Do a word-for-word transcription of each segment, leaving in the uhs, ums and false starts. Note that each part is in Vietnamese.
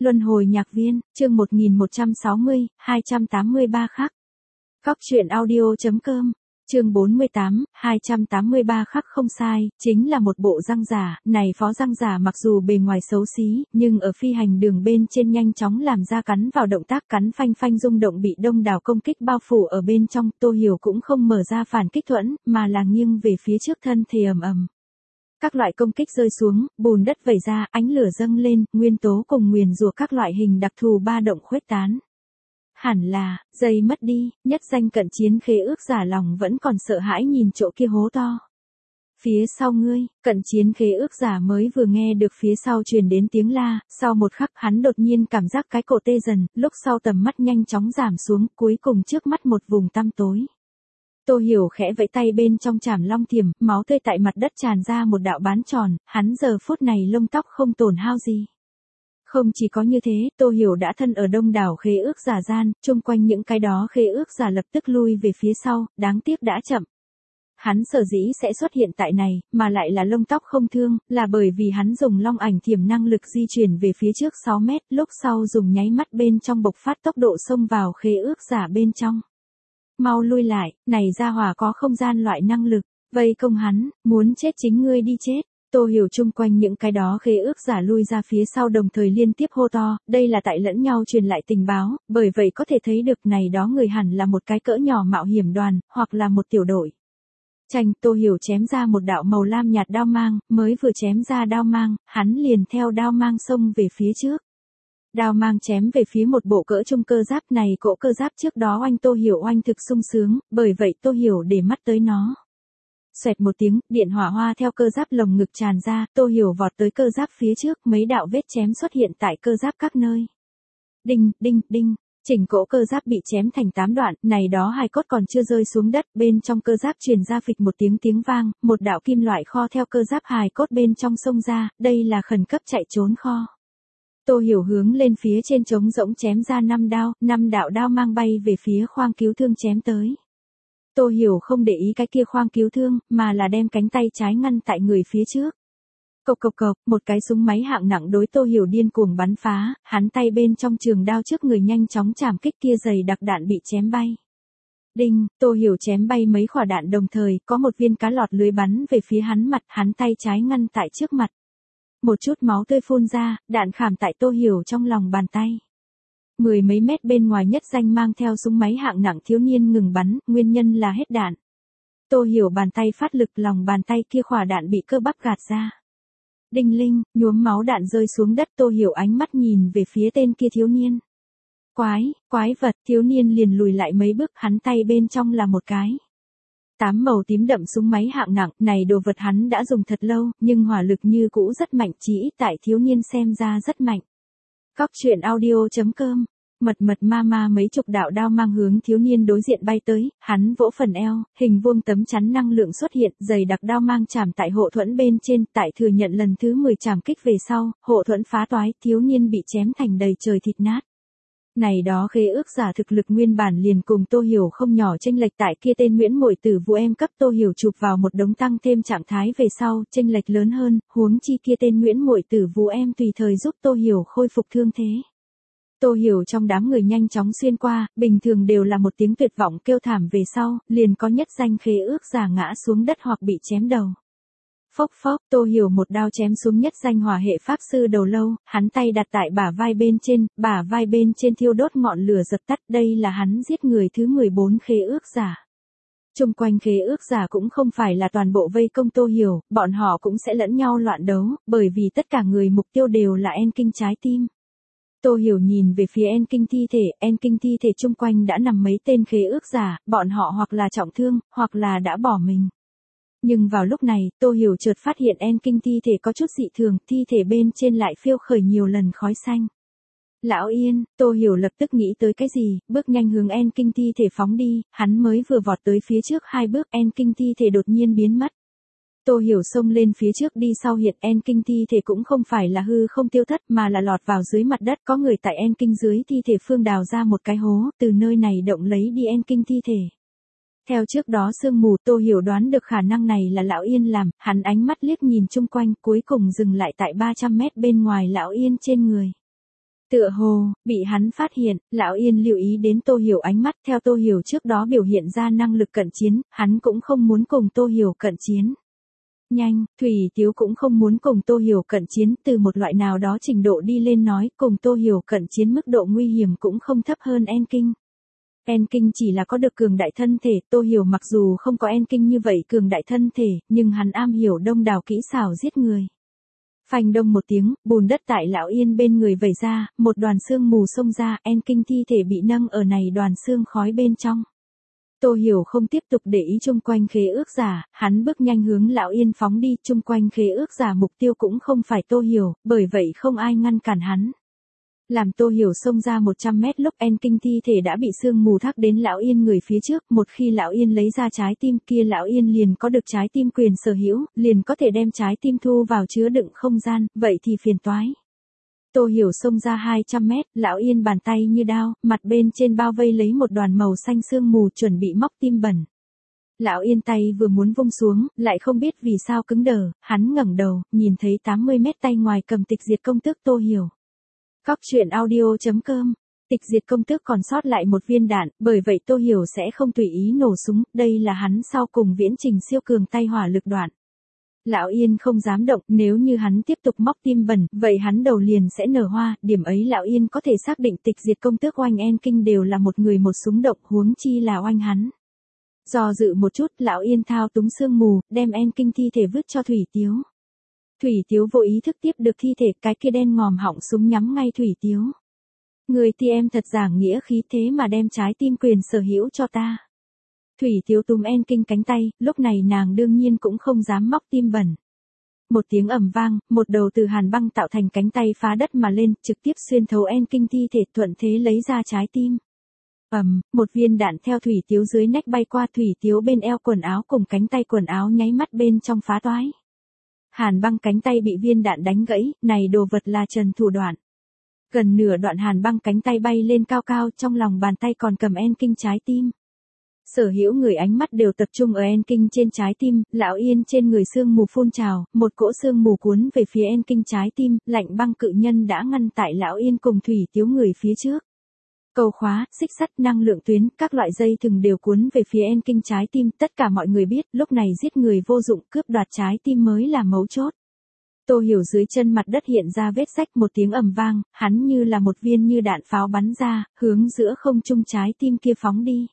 Luân hồi nhạc viên, chương một nghìn một trăm sáu mươi, hai trăm tám mươi ba khắc. Góc truyện audio.com, chương bốn mươi tám, hai trăm tám mươi ba khắc không sai, chính là một bộ răng giả. Này phó răng giả mặc dù bề ngoài xấu xí, nhưng ở phi hành đường bên trên nhanh chóng làm ra cắn vào động tác cắn phanh phanh rung động bị đông đảo công kích bao phủ ở bên trong. Tô Hiểu cũng không mở ra phản kích thuẫn, mà là nghiêng về phía trước thân thể ầm ầm. Các loại công kích rơi xuống, bùn đất vẩy ra, ánh lửa dâng lên, nguyên tố cùng nguyền rủa các loại hình đặc thù ba động khuếch tán. Hẳn là, dây mất đi, nhất danh cận chiến khế ước giả lòng vẫn còn sợ hãi nhìn chỗ kia hố to. Phía sau ngươi, cận chiến khế ước giả mới vừa nghe được phía sau truyền đến tiếng la, sau một khắc hắn đột nhiên cảm giác cái cổ tê dần, lúc sau tầm mắt nhanh chóng giảm xuống, cuối cùng trước mắt một vùng tăm tối. Tô Hiểu khẽ vẫy tay bên trong chảm long thiểm, máu tươi tại mặt đất tràn ra một đạo bán tròn, hắn giờ phút này lông tóc không tổn hao gì. Không chỉ có như thế, Tô Hiểu đã thân ở đông đảo khế ước giả gian, chung quanh những cái đó khế ước giả lập tức lui về phía sau, đáng tiếc đã chậm. Hắn sở dĩ sẽ xuất hiện tại này, mà lại là lông tóc không thương, là bởi vì hắn dùng long ảnh thiểm năng lực di chuyển về phía trước sáu mét, lúc sau dùng nháy mắt bên trong bộc phát tốc độ xông vào khế ước giả bên trong. Mau lui lại, này ra hỏa có không gian loại năng lực, vây công hắn, muốn chết chính ngươi đi chết. Tô Hiểu chung quanh những cái đó khế ước giả lui ra phía sau đồng thời liên tiếp hô to, đây là tại lẫn nhau truyền lại tình báo, bởi vậy có thể thấy được này đó người hẳn là một cái cỡ nhỏ mạo hiểm đoàn, hoặc là một tiểu đội. Tranh, Tô Hiểu chém ra một đạo màu lam nhạt đao mang, mới vừa chém ra đao mang, hắn liền theo đao mang xông về phía trước. Đao mang chém về phía một bộ cỡ trung cơ giáp này, cỗ cơ giáp trước đó oanh Tô Hiểu oanh thực sung sướng, bởi vậy Tô Hiểu để mắt tới nó. Xoẹt một tiếng, điện hỏa hoa theo cơ giáp lồng ngực tràn ra, Tô Hiểu vọt tới cơ giáp phía trước, mấy đạo vết chém xuất hiện tại cơ giáp các nơi. Đinh, đinh, đinh, chỉnh cỗ cơ giáp bị chém thành tám đoạn, này đó hài cốt còn chưa rơi xuống đất, bên trong cơ giáp truyền ra phịch một tiếng tiếng vang, một đạo kim loại kho theo cơ giáp hài cốt bên trong xông ra, đây là khẩn cấp chạy trốn kho. Tô Hiểu hướng lên phía trên trống rỗng chém ra năm đao, năm đạo đao mang bay về phía khoang cứu thương chém tới. Tô Hiểu không để ý cái kia khoang cứu thương, mà là đem cánh tay trái ngăn tại người phía trước. Cộc cộc cộc, một cái súng máy hạng nặng đối Tô Hiểu điên cuồng bắn phá, hắn tay bên trong trường đao trước người nhanh chóng chạm kích kia dày đặc đạn bị chém bay. Đinh, Tô Hiểu chém bay mấy quả đạn đồng thời, có một viên cá lọt lưới bắn về phía hắn mặt, hắn tay trái ngăn tại trước mặt. Một chút máu tươi phun ra, đạn khảm tại Tô Hiểu trong lòng bàn tay. Mười mấy mét bên ngoài nhất danh mang theo súng máy hạng nặng thiếu niên ngừng bắn, nguyên nhân là hết đạn. Tô Hiểu bàn tay phát lực, lòng bàn tay kia khỏa đạn bị cơ bắp gạt ra. Đinh linh, nhuốm máu đạn rơi xuống đất, Tô Hiểu ánh mắt nhìn về phía tên kia thiếu niên. Quái, quái vật, thiếu niên liền lùi lại mấy bước, hắn tay bên trong là một cái. Tám màu tím đậm súng máy hạng nặng, này đồ vật hắn đã dùng thật lâu, nhưng hỏa lực như cũ rất mạnh, chỉ ít tại thiếu niên xem ra rất mạnh. Góc truyện audio.com, mật mật ma ma mấy chục đạo đao mang hướng thiếu niên đối diện bay tới, hắn vỗ phần eo, hình vuông tấm chắn năng lượng xuất hiện, dày đặc đao mang chạm tại hộ thuẫn bên trên, tại thừa nhận lần thứ mười chạm kích về sau, hộ thuẫn phá toái, thiếu niên bị chém thành đầy trời thịt nát. Này đó khế ước giả thực lực nguyên bản liền cùng Tô Hiểu không nhỏ chênh lệch, tại kia tên Nguyễn Muội Tử Vũ Em cấp Tô Hiểu chụp vào một đống tăng thêm trạng thái về sau, chênh lệch lớn hơn, huống chi kia tên Nguyễn Muội Tử Vũ Em tùy thời giúp Tô Hiểu khôi phục thương thế. Tô Hiểu trong đám người nhanh chóng xuyên qua, bình thường đều là một tiếng tuyệt vọng kêu thảm về sau, liền có nhất danh khế ước giả ngã xuống đất hoặc bị chém đầu. Phốc phốc, Tô Hiểu một đao chém xuống nhất danh hỏa hệ pháp sư đầu lâu, hắn tay đặt tại bả vai bên trên, bả vai bên trên thiêu đốt ngọn lửa dập tắt, đây là hắn giết người thứ mười bốn khế ước giả. Chung quanh khế ước giả cũng không phải là toàn bộ vây công Tô Hiểu, bọn họ cũng sẽ lẫn nhau loạn đấu, bởi vì tất cả người mục tiêu đều là En Kinh trái tim. Tô Hiểu nhìn về phía En Kinh thi thể, En Kinh thi thể chung quanh đã nằm mấy tên khế ước giả, bọn họ hoặc là trọng thương, hoặc là đã bỏ mình. Nhưng vào lúc này, Tô Hiểu chợt phát hiện En Kinh thi thể có chút dị thường, thi thể bên trên lại phiêu khởi nhiều lần khói xanh. Lão Yên, Tô Hiểu lập tức nghĩ tới cái gì, bước nhanh hướng En Kinh thi thể phóng đi, hắn mới vừa vọt tới phía trước hai bước, En Kinh thi thể đột nhiên biến mất. Tô Hiểu xông lên phía trước đi sau hiện En Kinh thi thể cũng không phải là hư không tiêu thất mà là lọt vào dưới mặt đất, có người tại En Kinh dưới thi thể phương đào ra một cái hố, từ nơi này động lấy đi En Kinh thi thể. Theo trước đó sương mù, Tô Hiểu đoán được khả năng này là Lão Yên làm, hắn ánh mắt liếc nhìn chung quanh, cuối cùng dừng lại tại ba trăm mét bên ngoài Lão Yên trên người. Tựa hồ, bị hắn phát hiện, Lão Yên lưu ý đến Tô Hiểu ánh mắt, theo Tô Hiểu trước đó biểu hiện ra năng lực cận chiến, hắn cũng không muốn cùng Tô Hiểu cận chiến. Nhanh, Thủy Tiếu cũng không muốn cùng Tô Hiểu cận chiến, từ một loại nào đó trình độ đi lên nói, cùng Tô Hiểu cận chiến mức độ nguy hiểm cũng không thấp hơn En Kinh. En Kinh chỉ là có được cường đại thân thể, Tô Hiểu mặc dù không có En Kinh như vậy cường đại thân thể, nhưng hắn am hiểu đông đảo kỹ xảo giết người. Phanh đông một tiếng, bùn đất tại Lão Yên bên người vẩy ra, một đoàn xương mù xông ra, En Kinh thi thể bị nâng ở này đoàn xương khói bên trong. Tô Hiểu không tiếp tục để ý chung quanh khế ước giả, hắn bước nhanh hướng Lão Yên phóng đi, chung quanh khế ước giả mục tiêu cũng không phải Tô Hiểu, bởi vậy không ai ngăn cản hắn. Làm Tô Hiểu xông ra một trăm mét lúc En Kinh thi thể đã bị sương mù thác đến Lão Yên người phía trước, một khi Lão Yên lấy ra trái tim kia Lão Yên liền có được trái tim quyền sở hữu, liền có thể đem trái tim thu vào chứa đựng không gian, vậy thì phiền toái. Tô Hiểu xông ra hai trăm mét, Lão Yên bàn tay như đao, mặt bên trên bao vây lấy một đoàn màu xanh sương mù chuẩn bị móc tim bẩn. Lão Yên tay vừa muốn vung xuống, lại không biết vì sao cứng đờ, hắn ngẩng đầu, nhìn thấy tám mươi mét tay ngoài cầm tịch diệt công tước Tô Hiểu. Cóc truyện audio chấm com, tịch diệt công tước còn sót lại một viên đạn, bởi vậy Tô Hiểu sẽ không tùy ý nổ súng, đây là hắn sau cùng viễn trình siêu cường tay hỏa lực đoạn. Lão Yên không dám động, nếu như hắn tiếp tục móc tim bẩn, vậy hắn đầu liền sẽ nở hoa, điểm ấy Lão Yên có thể xác định tịch diệt công tước oanh En Kinh đều là một người một súng động, huống chi là oanh hắn. Do dự một chút, Lão Yên thao túng sương mù, đem En Kinh thi thể vứt cho Thủy Tiếu. Thủy Tiếu vô ý thức tiếp được thi thể, cái kia đen ngòm họng súng nhắm ngay Thủy Tiếu. Người thì em thật giảng nghĩa khí thế mà đem trái tim quyền sở hữu cho ta. Thủy Tiếu túm En Kinh cánh tay, lúc này nàng đương nhiên cũng không dám móc tim bẩn. Một tiếng ầm vang, một đầu từ hàn băng tạo thành cánh tay phá đất mà lên, trực tiếp xuyên thấu En Kinh thi thể, thuận thế lấy ra trái tim. Ầm, một viên đạn theo Thủy Tiếu dưới nách bay qua, Thủy Tiếu bên eo quần áo cùng cánh tay quần áo nháy mắt bên trong phá toái. Hàn băng cánh tay bị viên đạn đánh gãy, này đồ vật là trần thủ đoạn. Gần nửa đoạn hàn băng cánh tay bay lên cao cao, trong lòng bàn tay còn cầm En Kinh trái tim. Sở hữu người ánh mắt đều tập trung ở En Kinh trên trái tim, Lão Yên trên người sương mù phun trào, một cỗ sương mù cuốn về phía En Kinh trái tim, lạnh băng cự nhân đã ngăn tại Lão Yên cùng Thủy Tiếu người phía trước. Cầu khóa, xích sắt, năng lượng tuyến, các loại dây thừng đều cuốn về phía En Kinh trái tim, tất cả mọi người biết, lúc này giết người vô dụng, cướp đoạt trái tim mới là mấu chốt. Tô Hiểu dưới chân mặt đất hiện ra vết rách, một tiếng ầm vang, hắn như là một viên như đạn pháo bắn ra, hướng giữa không trung trái tim kia phóng đi.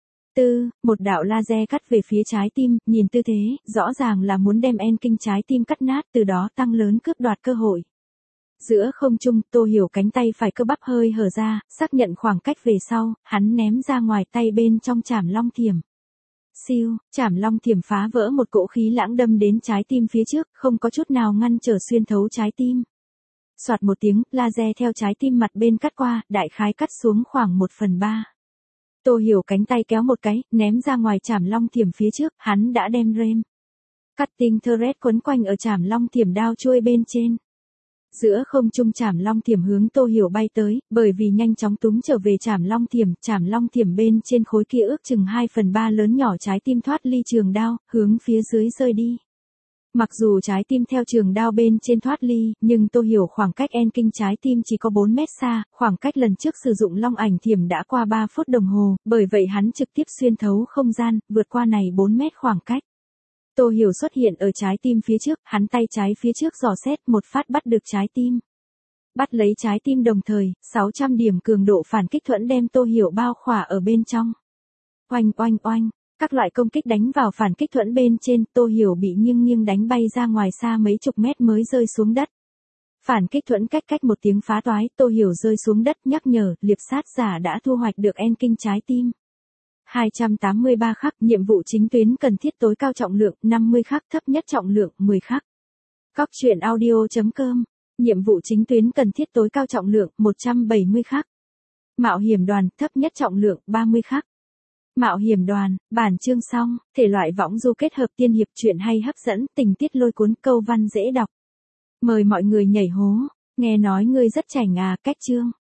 Tư, một đạo laser cắt về phía trái tim, nhìn tư thế, rõ ràng là muốn đem En Kinh trái tim cắt nát, từ đó tăng lớn cướp đoạt cơ hội. Giữa không trung, Tô Hiểu cánh tay phải cơ bắp hơi hở ra, xác nhận khoảng cách về sau, hắn ném ra ngoài tay bên trong chảm long thiểm. Siêu, chảm long thiểm phá vỡ một cỗ khí lãng đâm đến trái tim phía trước, không có chút nào ngăn trở xuyên thấu trái tim. Soạt một tiếng, laser theo trái tim mặt bên cắt qua, đại khái cắt xuống khoảng một phần ba. Tô Hiểu cánh tay kéo một cái, ném ra ngoài chảm long thiểm phía trước, hắn đã đem rem. Cutting thread quấn quanh ở chảm long thiểm đao chuôi bên trên. Giữa không trung chảm long thiểm hướng Tô Hiểu bay tới, bởi vì nhanh chóng túng trở về chảm long thiểm, chảm long thiểm bên trên khối kia ước chừng hai phần ba lớn nhỏ trái tim thoát ly trường đao, hướng phía dưới rơi đi. Mặc dù trái tim theo trường đao bên trên thoát ly, nhưng Tô Hiểu khoảng cách En Kinh trái tim chỉ có bốn mét xa, khoảng cách lần trước sử dụng long ảnh thiểm đã qua ba phút đồng hồ, bởi vậy hắn trực tiếp xuyên thấu không gian, vượt qua này bốn mét khoảng cách. Tô Hiểu xuất hiện ở trái tim phía trước, hắn tay trái phía trước dò xét, một phát bắt được trái tim. Bắt lấy trái tim đồng thời, sáu trăm điểm cường độ phản kích thuẫn đem Tô Hiểu bao khỏa ở bên trong. Oanh oanh oanh, các loại công kích đánh vào phản kích thuẫn bên trên, Tô Hiểu bị nghiêng nghiêng đánh bay ra ngoài xa mấy chục mét mới rơi xuống đất. Phản kích thuẫn cách cách một tiếng phá toái, Tô Hiểu rơi xuống đất, nhắc nhở, liệp sát giả đã thu hoạch được En Kinh trái tim. hai trăm tám mươi ba khắc, nhiệm vụ chính tuyến cần thiết tối cao trọng lượng, năm mươi khắc, thấp nhất trọng lượng, mười khắc. Cóc truyện audio chấm com, nhiệm vụ chính tuyến cần thiết tối cao trọng lượng, một trăm bảy mươi khắc. Mạo hiểm đoàn, thấp nhất trọng lượng, ba mươi khắc. Mạo hiểm đoàn, bản chương xong, thể loại võng du kết hợp tiên hiệp, truyện hay hấp dẫn, tình tiết lôi cuốn, câu văn dễ đọc. Mời mọi người nhảy hố, nghe nói ngươi rất chảnh à, cách chương.